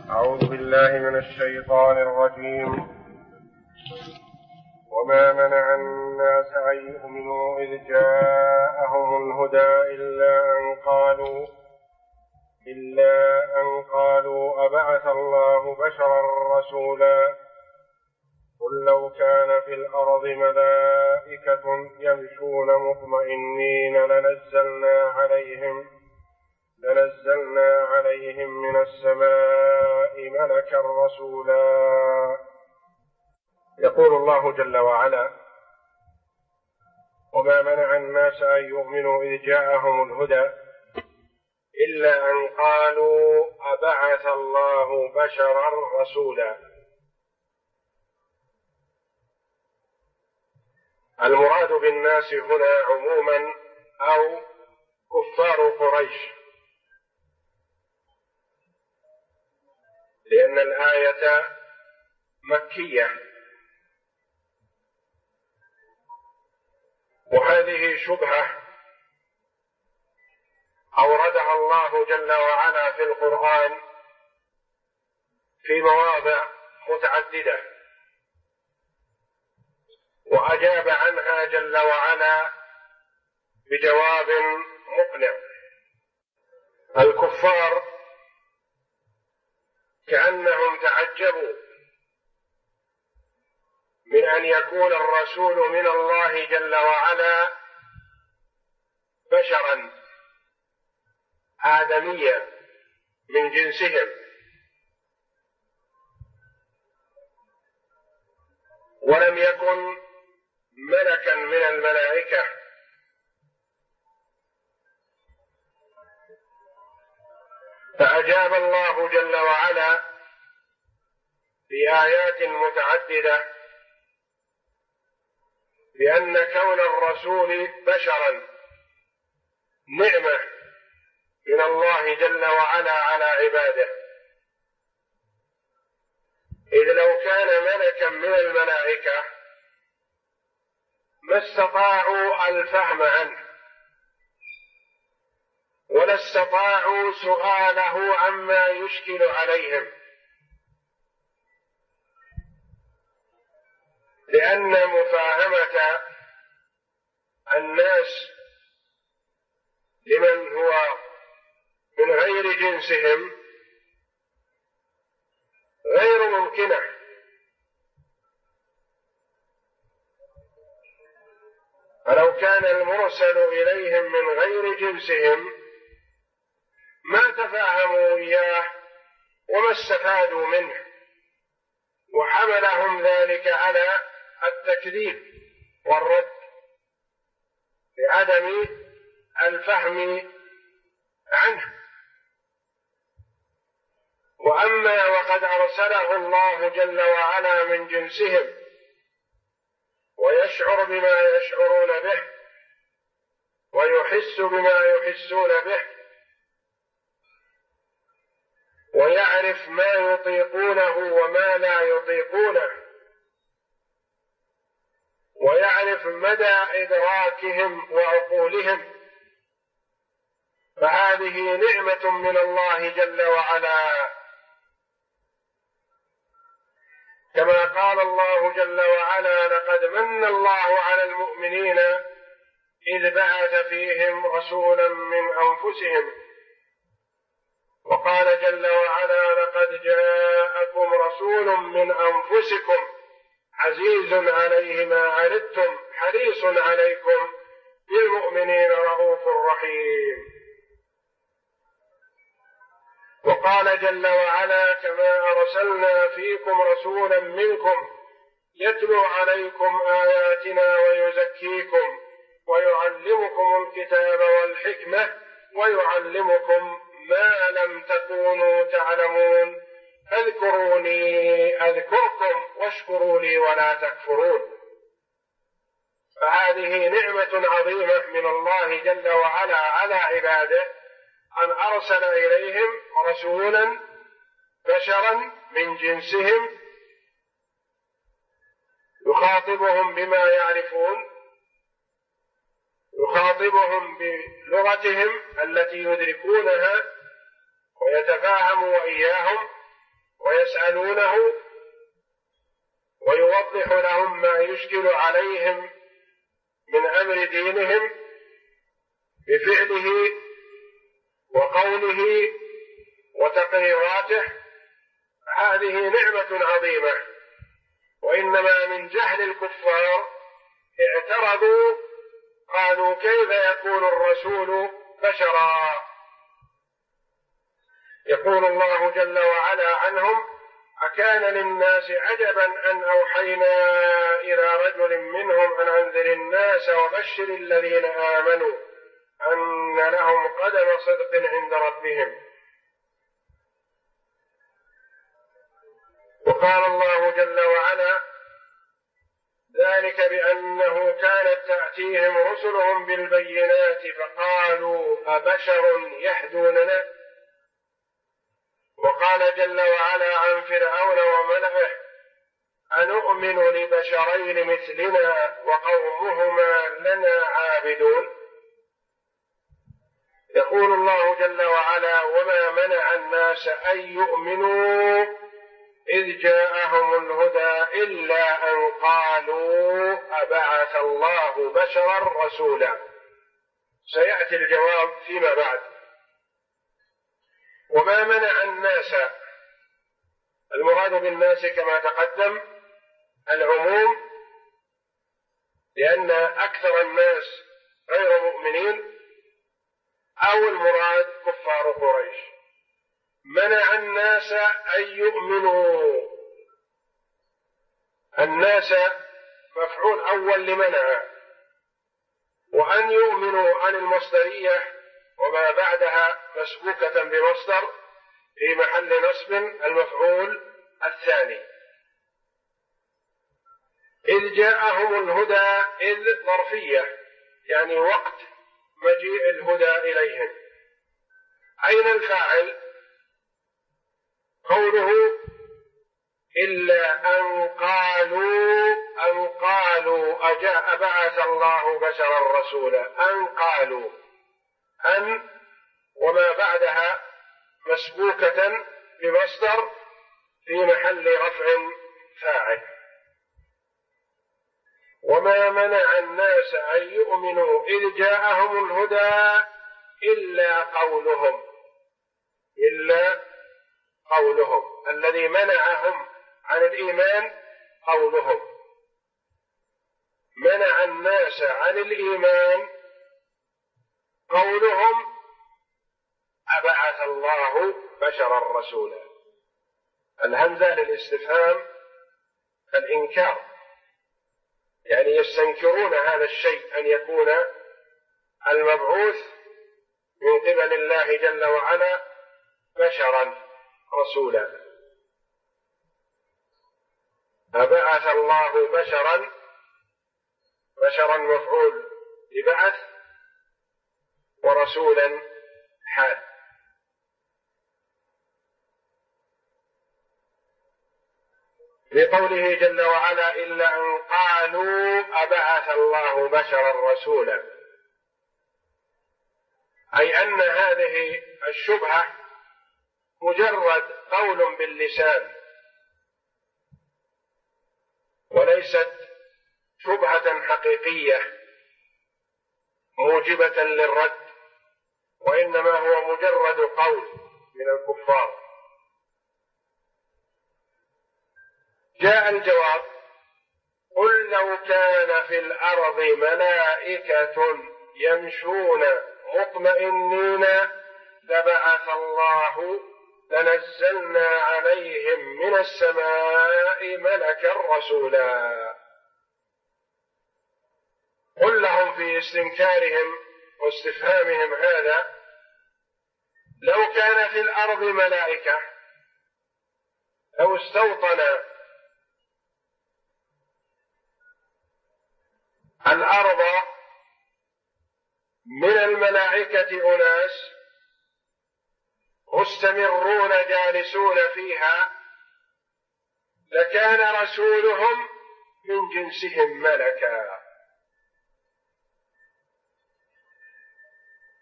أعوذ بالله من الشيطان الرجيم. وما منع الناس أن يؤمنوا إذ جاءهم الهدى إلا أن قالوا أبعث الله بشرا رسولا قل لو كان في الأرض ملائكة يمشون مطمئنين لنزلنا عليهم من السماء ملكا رسولا. يقول الله جل وعلا: وما منع الناس أن يؤمنوا إذ جاءهم الهدى إلا أن قالوا أبعث الله بشرا رسولا. المراد بالناس هنا عموما أو كفار قريش، لأن الآية مكية، وهذه شبهة أوردها الله جل وعلا في القرآن في مواضع متعددة، وأجاب عنها جل وعلا بجواب مقنع. الكفار كأنهم تعجبوا من أن يكون الرسول من الله جل وعلا بشرا آدميا من جنسهم، ولم يكن ملكا من الملائكة. فأجاب الله جل وعلا في آيات متعددة بأن كون الرسول بشرا نعمة من الله جل وعلا على عباده، إذ لو كان ملكا من الملائكة ما استطاعوا الفهم عنه ولا استطاعوا سؤاله عما يشكل عليهم، لأن مفاهمة الناس لمن هو من غير جنسهم غير ممكنة. فلو كان المرسل إليهم من غير جنسهم ما تفاهموا إياه وما استفادوا منه، وحملهم ذلك على التكذيب والرد لعدم الفهم عنه. وأما وقد أرسله الله جل وعلا من جنسهم ويشعر بما يشعرون به ويحس بما يحسون به ويعرف ما يطيقونه وما لا يطيقونه ويعرف مدى إدراكهم وعقولهم، فهذه نعمة من الله جل وعلا، كما قال الله جل وعلا: لقد من الله على المؤمنين إذ بعث فيهم رسولا من أنفسهم. وقال جل وعلا: لقد جاءكم رسول من أنفسكم عزيز عليه ما عنتم حريص عليكم بالمؤمنين رؤوف رحيم. وقال جل وعلا: كما أرسلنا فيكم رسولا منكم يتلو عليكم آياتنا ويزكيكم ويعلمكم الكتاب والحكمة ويعلمكم ما لم تكونوا تعلمون فاذكروني أذكركم واشكروا لي ولا تكفرون. فهذه نعمة عظيمة من الله جل وعلا على عباده أن أرسل إليهم رسولا بشرا من جنسهم يخاطبهم بما يعرفون، يخاطبهم بلغتهم التي يدركونها ويتفاهم إياهم، يسألونه ويوضح لهم ما يشكل عليهم من أمر دينهم بفعله وقوله وتقريراته، هذه نعمة عظيمة. وإنما من جهل الكفار اعترضوا قالوا كيف يكون الرسول بشرا. يقول الله جل وعلا عنهم: أكان للناس عجبا أن أوحينا إلى رجل منهم أن أنذر الناس وبشر الذين آمنوا أن لهم قدم صدق عند ربهم. وقال الله جل وعلا: ذلك بأنه كانت تأتيهم رسلهم بالبينات فقالوا أبشر يهدوننا. وقال جل وعلا عن فرعون وملئه: أنؤمن لبشرين مثلنا وقومهما لنا عابدون. يقول الله جل وعلا: وما منع الناس أن يؤمنوا إذ جاءهم الهدى إلا أن قالوا أبعث الله بشرا رسولا. سيأتي الجواب فيما بعد. وما منع الناس، المراد بالناس كما تقدم العموم، لأن أكثر الناس غير مؤمنين، أو المراد كفار قريش. منع الناس أن يؤمنوا، الناس مفعول أول لمنع، وأن يؤمنوا عن المصدرية وما بعدها مسبوكة بمصدر في محل نصب المفعول الثاني. إذ جاءهم الهدى، إذ ظرفية يعني وقت مجيء الهدى إليهم. أين الفاعل؟ قوله إلا أن قالوا أجاء بعث الله بشرا رسولا. أن قالوا، أن وما بعدها مسبوكة بمصدر في محل رفع فاعل. وما منع الناس أن يؤمنوا إذ جاءهم الهدى إلا قولهم الذي منعهم عن الإيمان قولهم. منع الناس عن الإيمان قولهم أبعث الله بشرا رسولا. الهمزة للاستفهام الإنكار، يعني يستنكرون هذا الشيء أن يكون المبعوث من قبل الله جل وعلا بشرا رسولا. أبعث الله بشرا مفعول لبعث، ورسولا حال. لقوله جل وعلا إلا أن قالوا أبعث الله بشرا رسولا، أي أن هذه الشبهة مجرد قول باللسان وليست شبهة حقيقية موجبة للرد، وإنما هو مجرد قول من الكفار. جاء الجواب: قل لو كان في الأرض ملائكة يمشون مطمئنين لنزلنا عليهم من السماء ملكا رسولا. قل لهم في استنكارهم واستفهامهم هذا: لو كان في الأرض ملائكة، لو استوطن الأرض من الملائكة أناس مستمرون جالسون فيها، لكان رسولهم من جنسهم ملكا.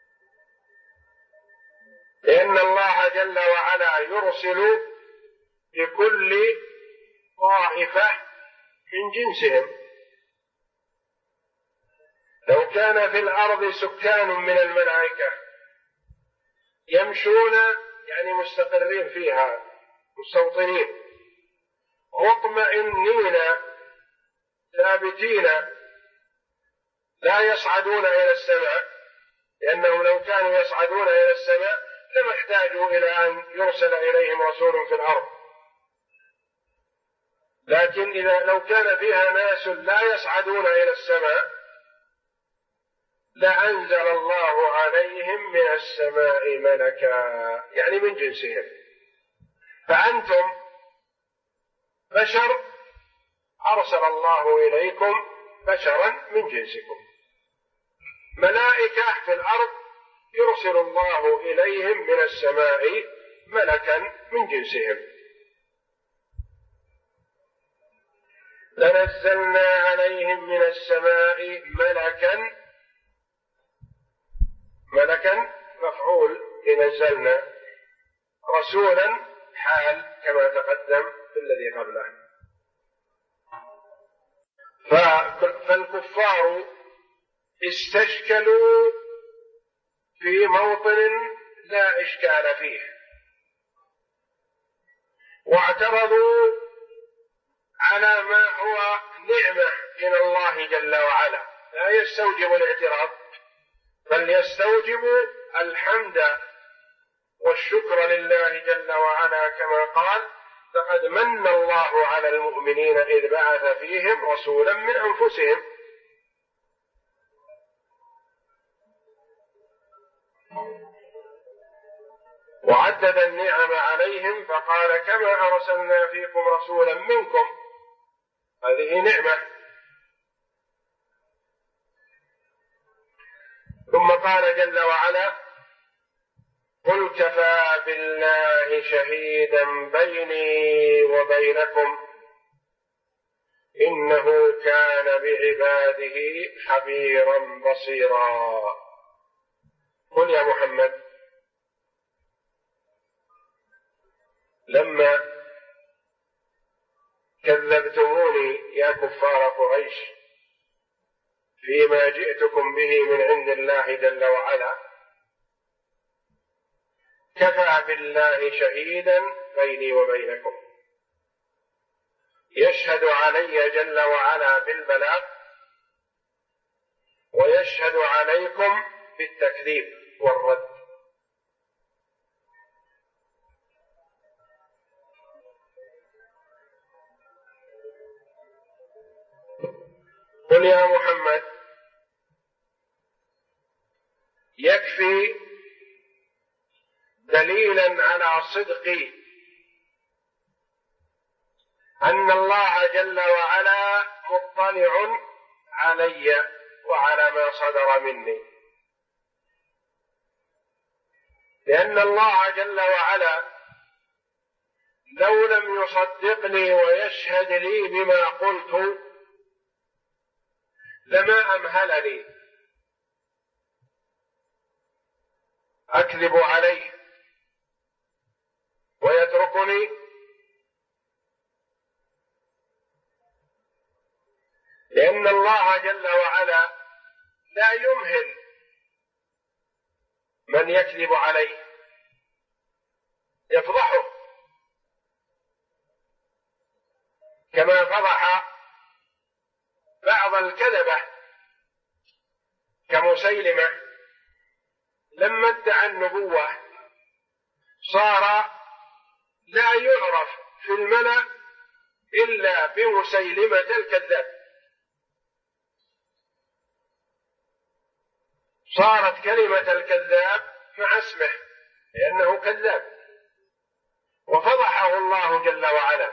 لأن الله جل وعلا يرسل لكل طائفة من جنسهم. لو كان في الأرض سكان من الملائكة يمشون يعني مستقرين فيها مستوطنين مطمئنين ثابتين لا يصعدون إلى السماء، لأنهم لو كانوا يصعدون إلى السماء لما احتاجوا إلى أن يرسل إليهم رسول في الأرض. لكن لو كان فيها ناس لا يصعدون إلى السماء لأنزل الله عليهم من السماء ملكا، يعني من جنسهم. فأنتم بشر أرسل الله إليكم بشرا من جنسكم. ملائكة في الأرض يرسل الله إليهم من السماء ملكا من جنسهم. لنزلنا عليهم من السماء ملكا مفعول لنزلنا، رسولا حال كما تقدم في الذي قبله. فالكفار استشكلوا في موطن لا إشكال فيه، واعترضوا على ما هو نعمة من الله جل وعلا، لا يستوجب الاعتراض بل يستوجب الحمد والشكر لله جل وعلا، كما قال: لقد من الله على المؤمنين إذ بعث فيهم رسولا من أنفسهم. وعدد النعم عليهم فقال: كما أرسلنا فيكم رسولا منكم، هذه نعمة. ثم قال جل وعلا: قل كفى بالله شهيدا بيني وبينكم إنه كان بعباده خبيرا بصيرا. قل يا محمد، لما كذبتموني يا كفار قريش فيما جئتكم به من عند الله جل وعلا، كفى بالله شهيدا بيني وبينكم، يشهد علي جل وعلا بالبلاغ ويشهد عليكم بالتكذيب والرد. قل يا محمد، يكفي دليلا على صدقي أن الله جل وعلا مطلع علي وعلى ما صدر مني، لأن الله جل وعلا لو لم يصدقني ويشهد لي بما قلت لما أمهلني أكذب عليه ويتركني، لأن الله جل وعلا لا يمهل من يكذب عليه، يفضحه كما فضح بعض الكذبة كمسيلمة لما ادعى النبوة صار لا يعرف في الملأ إلا بمسيلمة الكذاب، صارت كلمة الكذاب مع اسمه لأنه كذاب، وفضحه الله جل وعلا.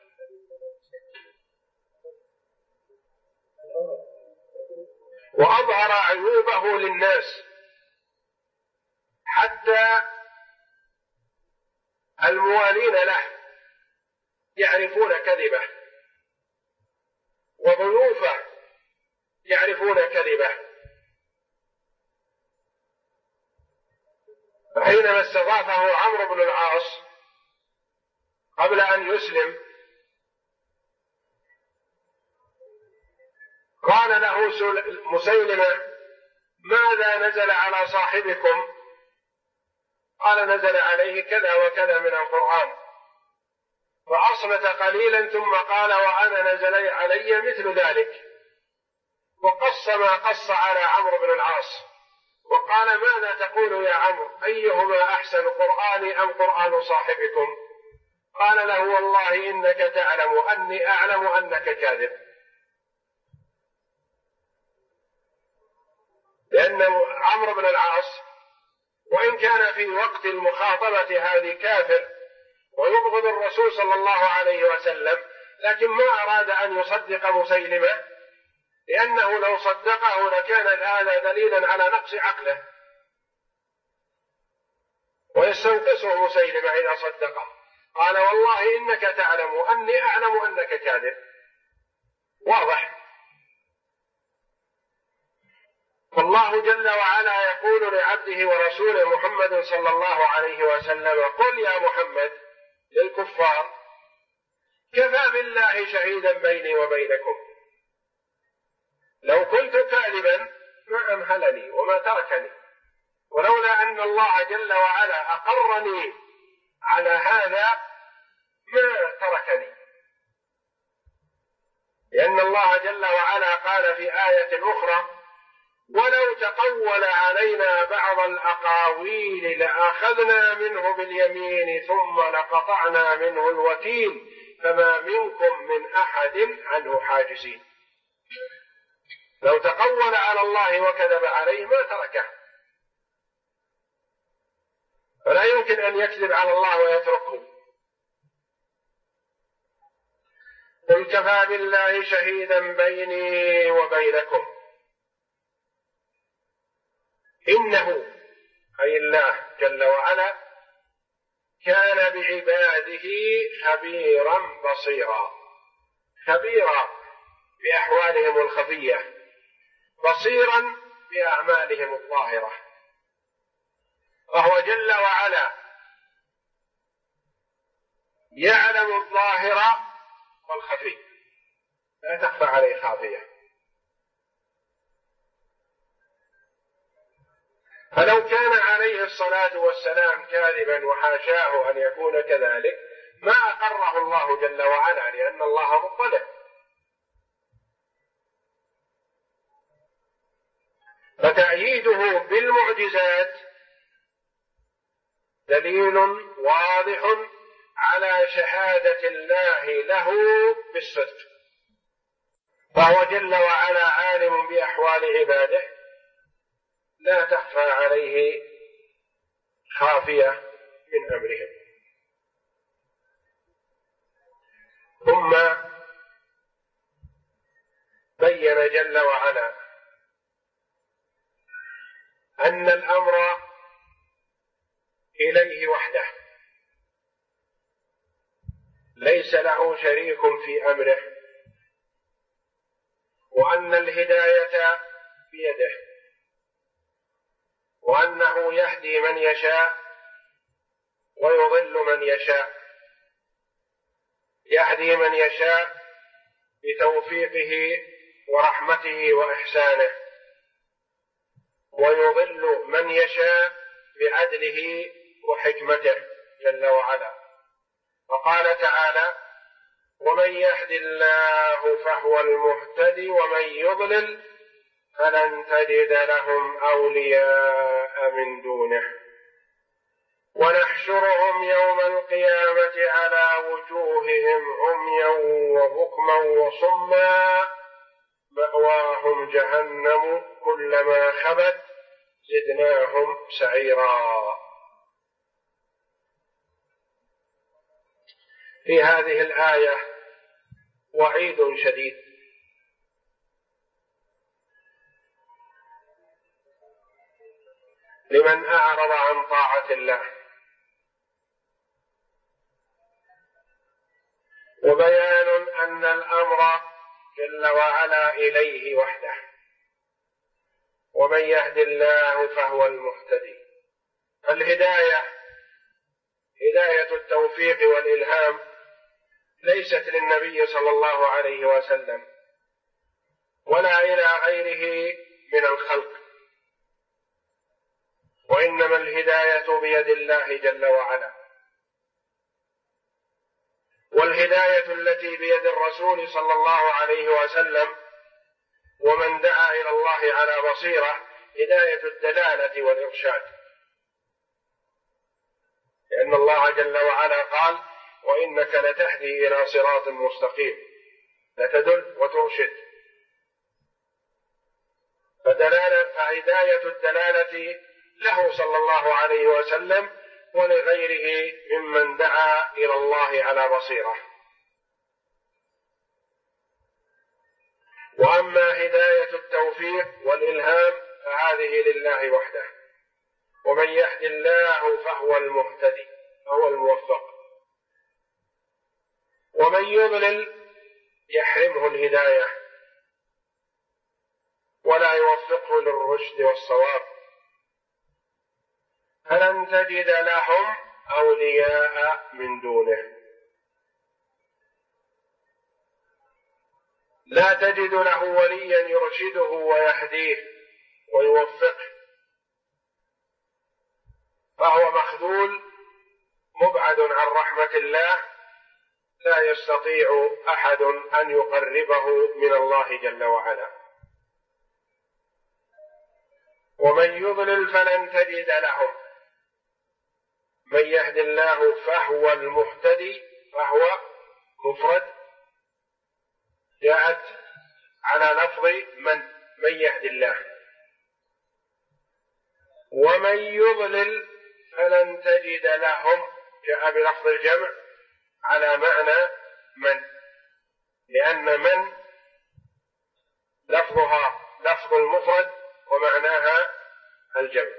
وأظهر عيوبه للناس حتى الموالين له يعرفون كذبه، وضيوفه يعرفون كذبه. فحينما استضافه عمرو بن العاص قبل أن يسلم قال له مسيلمة: ماذا نزل على صاحبكم؟ قال: نزل عليه كذا وكذا من القرآن. فأصمت قليلا ثم قال: وأنا نزل علي مثل ذلك، وقص ما قص على عمرو بن العاص، وقال: ماذا تقول يا عمرو؟ أيهما أحسن، قرآني أم قرآن صاحبكم؟ قال له: والله إنك تعلم أني أعلم أنك كاذب. لأن عمرو بن العاص وإن كان في وقت المخاطبة هذه كافر ويبغض الرسول صلى الله عليه وسلم، لكن ما أراد أن يصدق مسيلمة، لأنه لو صدقه لكان هذا دليلا على نقص عقله، ويستنقصه مسيلمة إذا صدقه. قال: والله إنك تعلم أني أعلم أنك كاذب. واضح. فالله جل وعلا يقول لعبده ورسوله محمد صلى الله عليه وسلم: قل يا محمد للكفار: كفى بالله شهيدا بيني وبينكم، لو كنت كاذبا ما أمهلني وما تركني، ولولا أن الله جل وعلا أقرني على هذا ما تركني. لأن الله جل وعلا قال في آية أخرى: ولو تقول علينا بعض الأقاويل لأخذنا منه باليمين ثم لقطعنا منه الوتين فما منكم من أحد عنه حاجزين. لو تقول على الله وكذب عليه ما تركه، فلا يمكن أن يكذب على الله ويتركه. قل كفى بالله شهيدا بيني وبينكم إنه أي الله جل وعلا كان بعباده خبيرا بصيرا، خبيرا بأحوالهم الخفية، بصيرا بأعمالهم الظاهرة. وهو جل وعلا يعلم الظاهر والخفي، لا تخفى عليه خافية. فلو كان عليه الصلاة والسلام كاذبا وحاشاه أن يكون كذلك ما أقره الله جل وعلا، لأن الله مطلع. فتأييده بالمعجزات دليل واضح على شهادة الله له بالصدق، فهو جل وعلا عالم بأحوال عباده لا تخفى عليه خافية من أمرهم. ثم بين جل وعلا أن الأمر إليه وحده، ليس له شريك في أمره، وأن الهداية بيده، وأنه يهدي من يشاء ويضل من يشاء، يهدي من يشاء بتوفيقه ورحمته وإحسانه، ويضل من يشاء بعدله وحكمته جل وعلا. وقال تعالى: ومن يهد الله فهو المهتدي ومن يضلل فلن تجد لهم أولياء من دونه ونحشرهم يوم القيامة على وجوههم عميا وبكما وصما مأواهم جهنم كلما خبت زدناهم سعيرا. في هذه الآية وعيد شديد لمن أعرض عن طاعة الله، وبيان أن الأمر جل وعلا إليه وحده، ومن يهد الله فهو المهتدي. الهداية هداية التوفيق والإلهام ليست للنبي صلى الله عليه وسلم ولا إلى غيره من الخلق، وإنما الهداية بيد الله جل وعلا. والهداية التي بيد الرسول صلى الله عليه وسلم ومن دعا إلى الله على بصيرة هداية الدلالة والإرشاد، لأن الله جل وعلا قال: وإنك لتهدي إلى صراط مستقيم، لتدل وترشد. فهداية الدلالة له صلى الله عليه وسلم ولغيره ممن دعا إلى الله على بصيرة. وأما هداية التوفيق والإلهام فهذه لله وحده، ومن يهد الله فهو المهتدي، فهو الموفق، ومن يضلل يحرمه الهداية ولا يوفقه للرشد والصواب. فلن تجد لهم أولياء من دونه، لا تجد له وليا يرشده ويهديه ويوفقه، فهو مخذول مبعد عن رحمة الله، لا يستطيع أحد أن يقربه من الله جل وعلا. ومن يضلل فلن تجد لهم. من يهد الله فهو المهتدي، فهو مفرد جاءت على لفظ من يهد الله. ومن يضلل فلن تجد لهم جاء بلفظ الجمع على معنى من، لأن من لفظها لفظ المفرد ومعناها الجمع.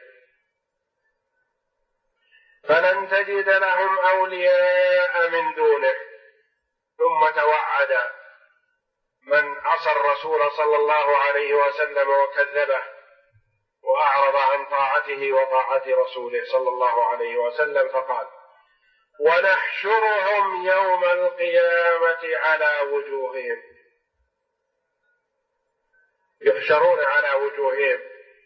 فلن تجد لهم أولياء من دونه. ثم توعد من عصى الرسول صلى الله عليه وسلم وكذبه وأعرض عن طاعته وطاعة رسوله صلى الله عليه وسلم، فقال: ونحشرهم يوم القيامة على وجوههم. يحشرون على وجوههم.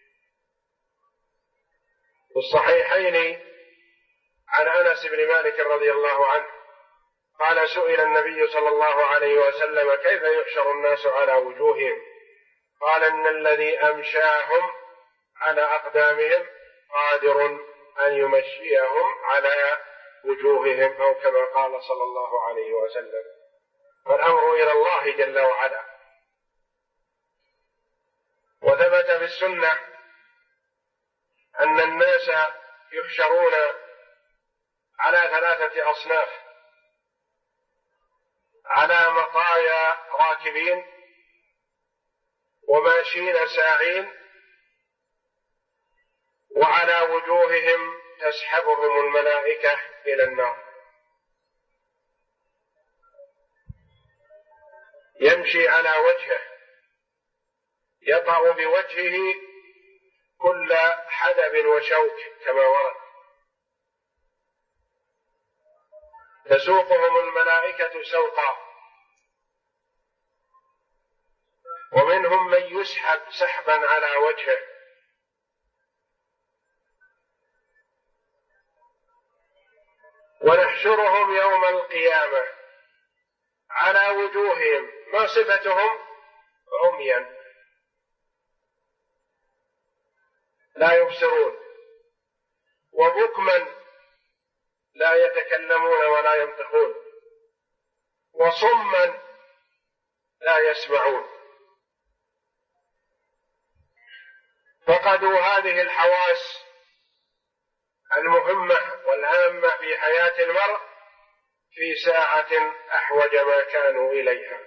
في الصحيحين عن أنس بن مالك رضي الله عنه قال: سئل النبي صلى الله عليه وسلم: كيف يحشر الناس على وجوههم؟ قال: إن الذي أمشاهم على أقدامهم قادر أن يمشيهم على وجوههم، أو كما قال صلى الله عليه وسلم. فالأمر إلى الله جل وعلا. وثبت في السنة أن الناس يحشرون على 3 أصناف: على مطايا راكبين، وماشين ساعين، وعلى وجوههم تسحبهم الملائكة إلى النار. يمشي على وجهه، يطأ بوجهه كل حدب وشوك كما ورد، تسوقهم الملائكة سوقا. ومنهم من يسحب سحبا على وجهه. ونحشرهم يوم القيامة على وجوههم. ما صفتهم؟ عميا لا يبصرون، وبكما لا يتكلمون ولا ينطقون، وصما لا يسمعون. فقدوا هذه الحواس المهمة والهامة في حياة المرء في ساعة أحوج ما كانوا إليها،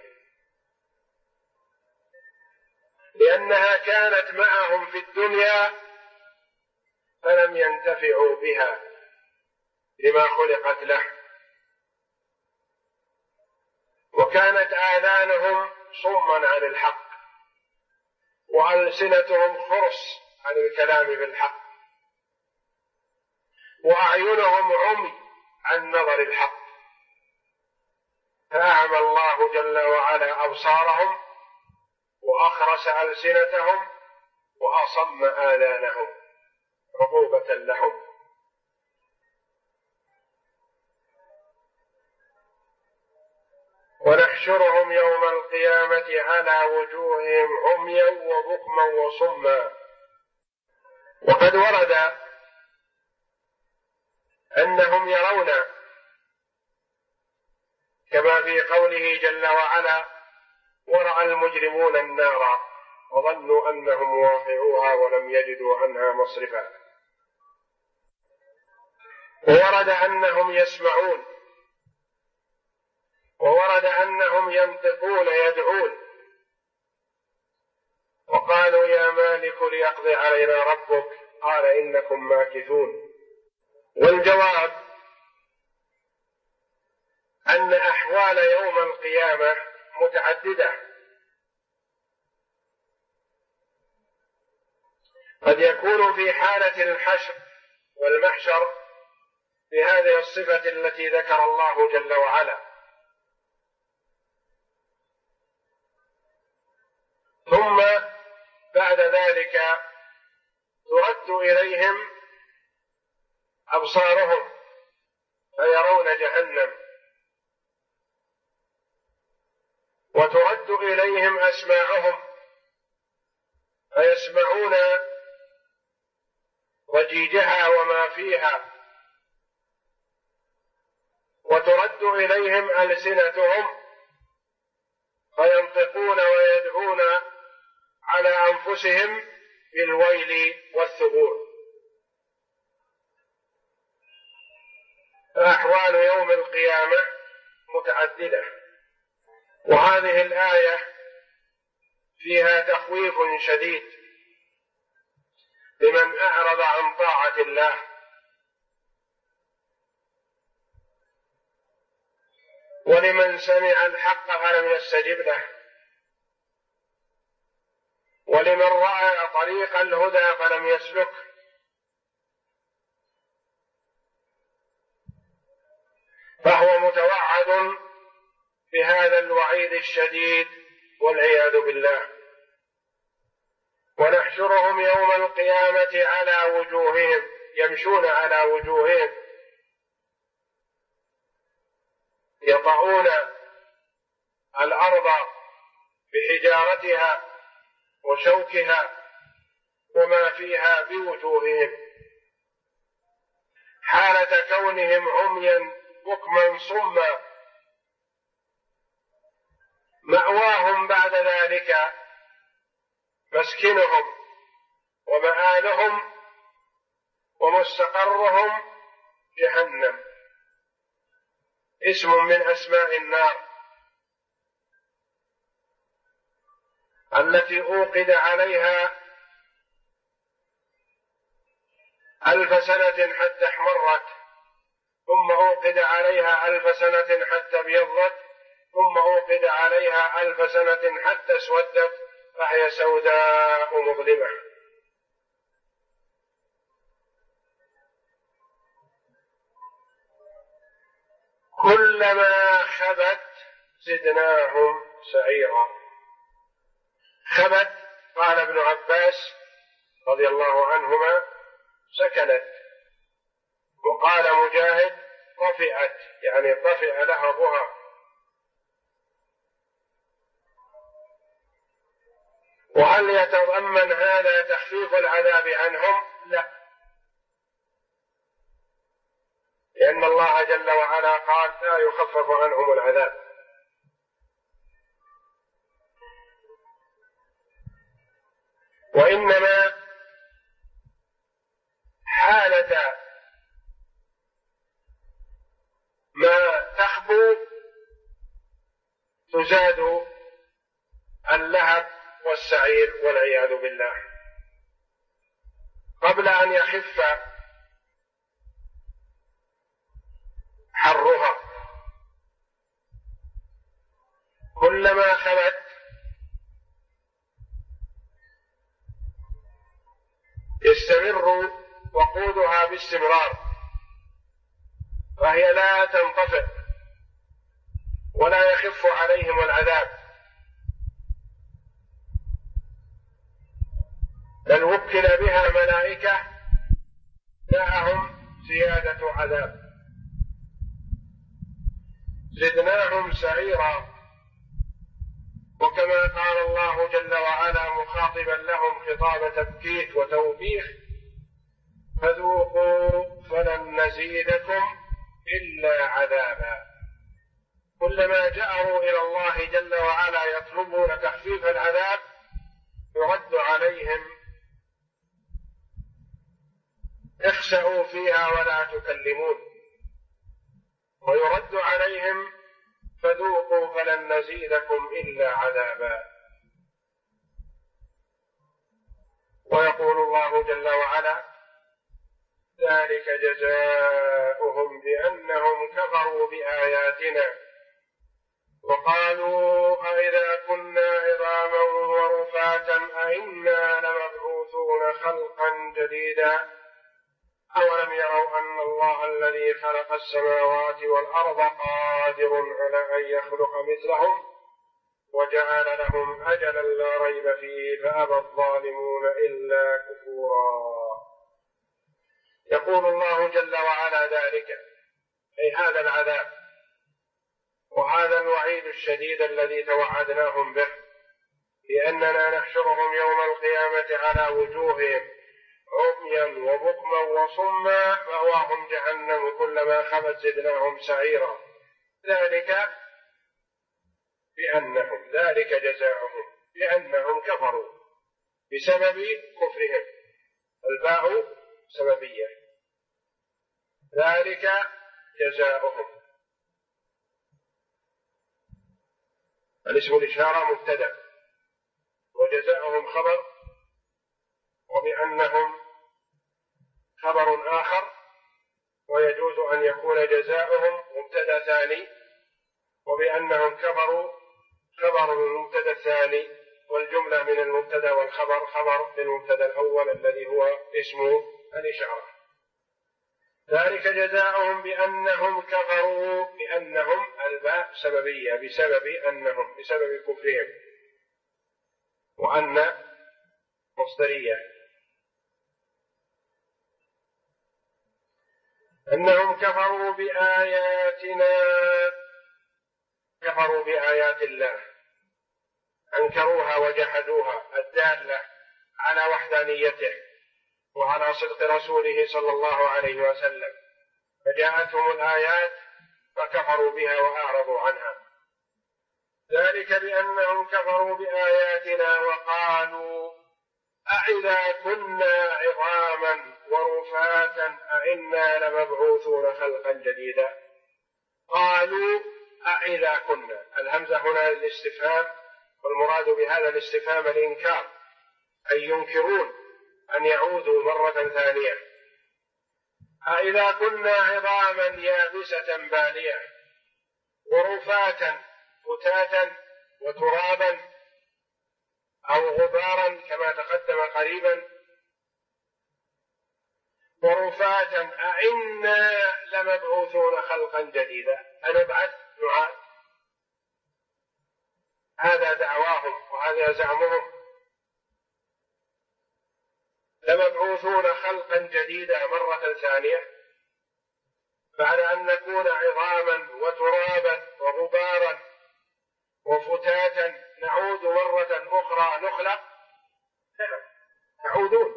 لأنها كانت معهم في الدنيا فلم ينتفعوا بها لما خلقت له، وكانت آذانهم صما عن الحق، وألسنتهم خرس عن الكلام بالحق، وأعينهم عمي عن نظر الحق، فأعمى الله جل وعلا أبصارهم وأخرس ألسنتهم وأصم آذانهم عقوبة لهم. ونحشرهم يوم القيامة على وجوههم عميا وبكما وصما. وقد ورد أنهم يرون، كما في قوله جل وعلا: ورأى المجرمون النار وظنوا أنهم واقعوها ولم يجدوا عنها مصرفا. وورد أنهم يسمعون، وورد أنهم ينطقون يدعون، وقالوا: يا مالك ليقض علينا ربك، قال: إنكم ماكثون. والجواب أن أحوال يوم القيامة متعددة، قد يكون في حالة الحشر والمحشر بهذه الصفة التي ذكر الله جل وعلا، ثم بعد ذلك ترد إليهم أبصارهم فيرون جهنم، وترد إليهم أسماعهم فيسمعون ضجيجها وما فيها، وترد إليهم ألسنتهم فينطقون ويدعون على أنفسهم بالويل والثبور. فأحوال يوم القيامة متعددة، وهذه الآية فيها تخويف شديد لمن أعرض عن طاعة الله، ولمن سمع الحق فلم يستجب له، ولمن رأى طريق الهدى فلم يسلك. فهو متوعد بهذا الوعيد الشديد والعياذ بالله. ونحشرهم يوم القيامة على وجوههم، يمشون على وجوههم، يطعون الأرض بحجارتها وشوكها وما فيها بوجوههم، حالة كونهم عميا بكما صما. مأواهم بعد ذلك مسكنهم ومآلهم ومستقرهم جهنم، اسم من أسماء النار التي أوقد عليها 1000 سنة حتى احمرت، ثم أوقد عليها 1000 سنة حتى ابيضت، ثم أوقد عليها 1000 سنة حتى اسودت، فهي سوداء مظلمة. كلما خبت زدناهم سعيرا. خبت، قال ابن عباس رضي الله عنهما: سكنت. وقال مجاهد: طفئت، يعني طفئ لهبها. وهل يتضمن هذا تخفيف العذاب عنهم؟ لا، لأن الله جل وعلا قال: لا يخفف عنهم العذاب. وإنما حالة ما تخبو تزاد اللهب والسعير والعياذ بالله قبل أن يخف حرها. كلما خلت يستمر وقودها باستمرار، فهي تنطفئ ولا يخف عليهم العذاب، بل وكل بها ملائكة معهم زيادة عذاب. زدناهم سعيرا. وكما قال الله جل وعلا مخاطبا لهم خطاب تبكيت وتوبيخ: فذوقوا فلن نزيدكم إلا عذابا. كلما جأروا إلى الله جل وعلا يطلبون تخفيف العذاب يرد عليهم: اخسئوا فيها ولا تكلمون. ويرد عليهم: فذوقوا فلن نزيدكم إلا عذابا. ويقول الله جل وعلا: ذلك جزاؤهم بأنهم كفروا بآياتنا وقالوا أئذا كنا عظاما ورفاتا أئنا لمبعوثون خلقا جديدا. أولم يروا أن الله الذي خلق السماوات والأرض قادر على أن يخلق مثلهم وجعل لهم أجلا لا ريب فيه فأبى الظالمون إلا كفورا. يقول الله جل وعلا: ذلك أي هذا العذاب وهذا الوعيد الشديد الذي توعدناهم به، لأننا نحشرهم يوم القيامة على وجوههم عميا وبكما وصما مأواهم جهنم كلما خبت زدناهم سعيرا. ذلك جزاؤهم بأنهم كفروا بسبب كفرهم. الباء سببية. ذلك جزاؤهم. الاسم الإشارة مبتدأ وجزاؤهم خبر، وبأنهم خبر آخر، ويجوز أن يكون جزاؤهم مبتدأ ثاني، وبأنهم كفروا خبر المبتدأ الثاني، والجملة من المبتدأ والخبر خبر للمبتدأ الأول الذي هو اسم الإشارة. ذلك جزاؤهم بأنهم كفروا، بأنهم الباء سببية بسبب أنهم، بسبب كفرهم، وأن مصدرية. أنهم كفروا بآياتنا، كفروا بآيات الله، أنكروها وجحدوها الدالة على وحدانيته وعلى صدق رسوله صلى الله عليه وسلم، فجاءتهم الآيات فكفروا بها وأعرضوا عنها. ذلك بأنهم كفروا بآياتنا وقالوا أئذا كنا عظاما ورفاتا أئنا لمبعوثون خلقا جديدا. قالوا أئذا كنا، الهمزة هنا للاستفهام، والمراد بهذا الاستفهام الإنكار، أي ينكرون أن يعودوا مرة ثانية. أئذا كنا عظاما يابسة بالية ورفاتا فتاتا وترابا أو غبارا كما تقدم قريبا، ورفاتا أئنا لمبعوثون خلقا جديدا، أنبعث نعاد. هذا دعواهم وهذا زعمهم، لمبعوثون خلقا جديدا مرة ثانية بعد أن نكون عظاما وترابا وغبارا وفتاتا نعود مرة أخرى نخلق. تعودون.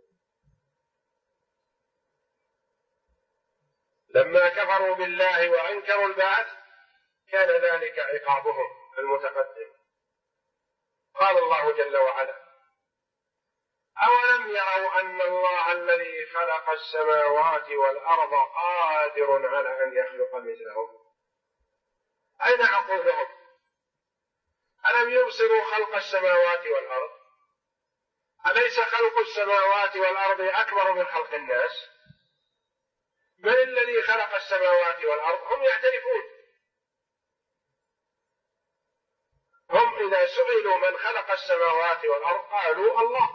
لما كفروا بالله وأنكروا البعث كان ذلك عقابهم المتقدم. قال الله جل وعلا: أولم يروا أن الله الذي خلق السماوات والأرض قادر على أن يخلق مثلهم. أين عقولهم؟ ألم يبصروا خلق السماوات والأرض؟ أليس خلق السماوات والأرض أكبر من خلق الناس؟ من الذي خلق السماوات والأرض؟ هم يعترفون. هم إذا سئلوا من خلق السماوات والأرض قالوا الله.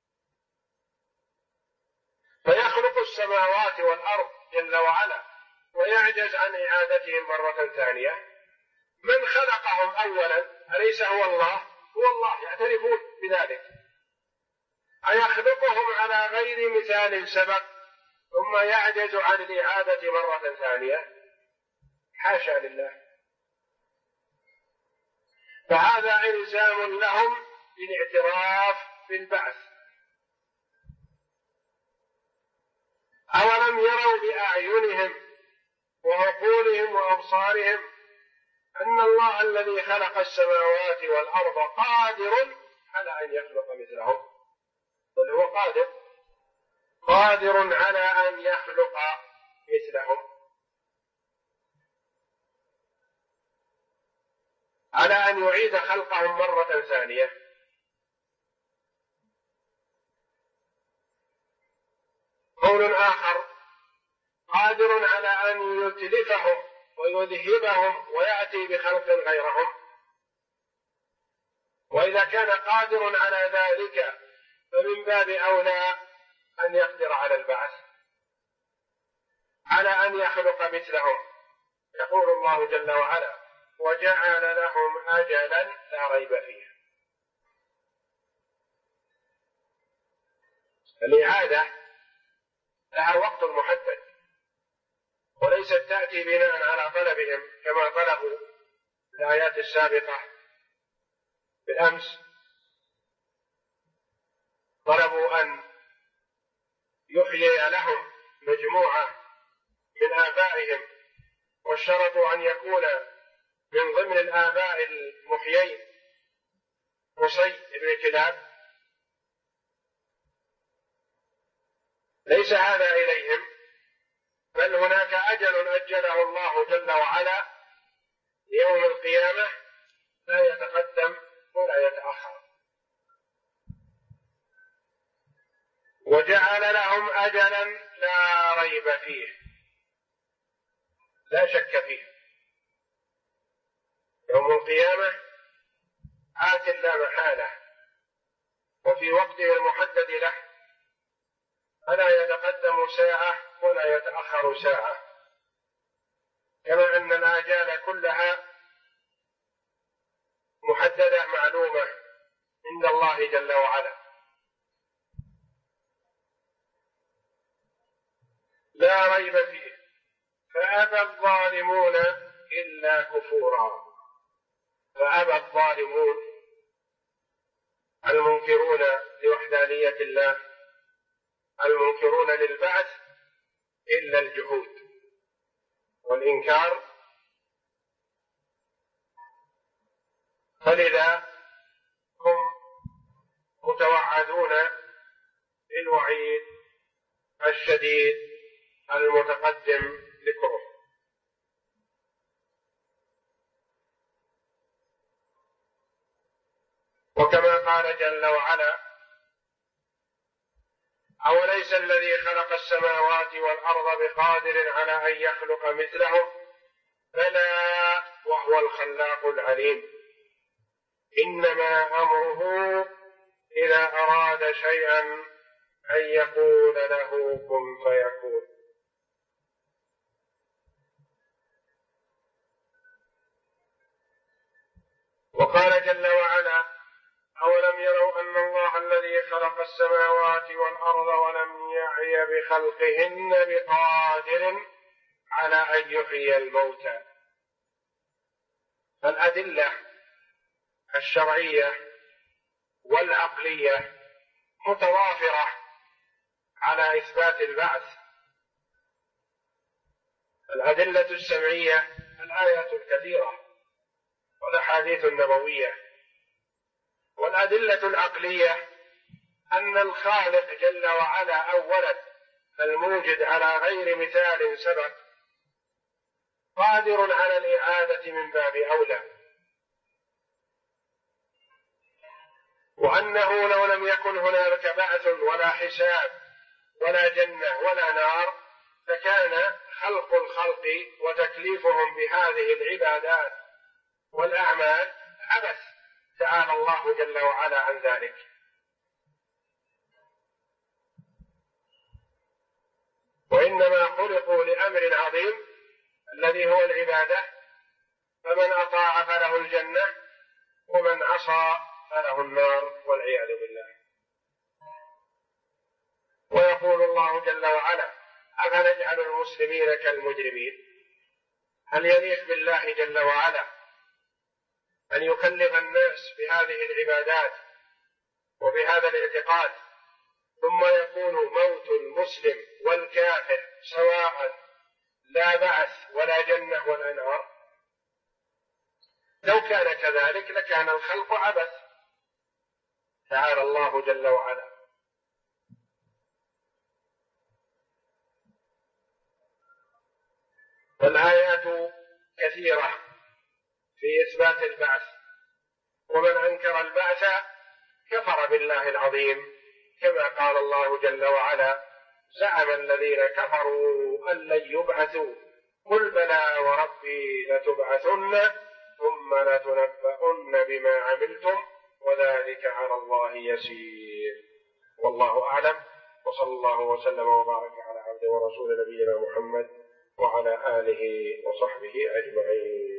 فيخلق السماوات والأرض جل وعلا ويعجز عن إعادتهم مرة ثانية. من خلقهم أولا أليس هو الله؟ هو الله، يعترفون بذلك. أيخلقهم على غير مثال سبق ثم يعجز عن الإعادة مرة ثانية؟ حاشا لله. فهذا إلزام لهم بالاعتراف بالبعث. أولم يروا بأعينهم وعقولهم وأبصارهم أن الله الذي خلق السماوات والأرض قادر على أن يخلق مثلهم؟ بل هو قادر على أن يخلق مثلهم، على أن يعيد خلقهم مرة ثانية. قول آخر: قادر على أن يتلفهم ويذهبهم ويأتي بخلق غيرهم. وإذا كان قادر على ذلك فمن باب أولى أن يقدر على البعث، على أن يخلق مثلهم. يقول الله جل وعلا: وجعل لهم أجلا لا ريب فيه. الإعادة لها وقت محدد، وليست تأتي بناء على طلبهم كما طلبوا الآيات السابقة. بالأمس طلبوا أن يحيي لهم مجموعة من آبائهم، واشترطوا أن يكون من ضمن الآباء المحيين قصي بن كلاب. ليس هذا إليهم، بل هناك أجل أجله الله جل وعلا يوم القيامة لا يتقدم ولا يتأخر. وجعل لهم أجلا لا ريب فيه، لا شك فيه. يوم القيامة آت لا محالة، وفي وقته المحدد له، فلا يتقدم ساعة ولا يتأخر ساعة، كما أن الآجال كلها محددة معلومة عند الله جل وعلا. لا ريب فيه، فأبى الظالمون إلا كفورا. فأبى الظالمون المنكرون لوحدانية الله، المنكرون للبعث، إلا الجحود والإنكار. فلذا هم متوعدون بالوعيد الشديد المتقدم ذكره. وكما قال جل وعلا: أوليس الذي خلق السماوات والأرض بقادر على أن يخلق مثلهم؟ بلى وهو الخلاق العليم. إنما أمره إذا أراد شيئا أن يقول له كن فيكون. وقال جل وعلا: أولم يروا أن الله الذي خلق السماوات والأرض ولم يعي بخلقهن بقادر على أن يحيي الموتى. فالأدلة الشرعية والعقلية متوافرة على إثبات البعث. الأدلة السمعية الآيات الكثيرة والأحاديث النبوية، والأدلة العقلية أن الخالق جل وعلا أولا الموجد على غير مثال سبق قادر على الإعادة من باب أولى، وأنه لو لم يكن هنالك بعث ولا حساب ولا جنة ولا نار فكان خلق الخلق وتكليفهم بهذه العبادات والأعمال عبث، تعالى الله جل وعلا عن ذلك. وإنما خلقوا لأمر عظيم الذي هو العبادة، فمن أطاع فله الجنة ومن عصى فله النار والعياذ بالله. ويقول الله جل وعلا: أفنجعل المسلمين كالمجرمين؟ هل يليق بالله جل وعلا أن يكلف الناس بهذه العبادات وبهذا الاعتقاد ثم يكون موت المسلم والكافر سواء، لا بعث ولا جنة ولا نار؟ لو كان كذلك لكان الخلق عبث. تعالى الله جل وعلا. والآيات كثيرة في إثبات البعث، ومن أنكر البعث كفر بالله العظيم، كما قال الله جل وعلا: زعم الذين كفروا أن لن يبعثوا قل بلى وربي لتبعثن ثم لتنبؤن بما عملتم وذلك على الله يسير. والله أعلم، وصلى الله وسلم وبارك على عبده ورسول نبينا محمد وعلى آله وصحبه أجمعين.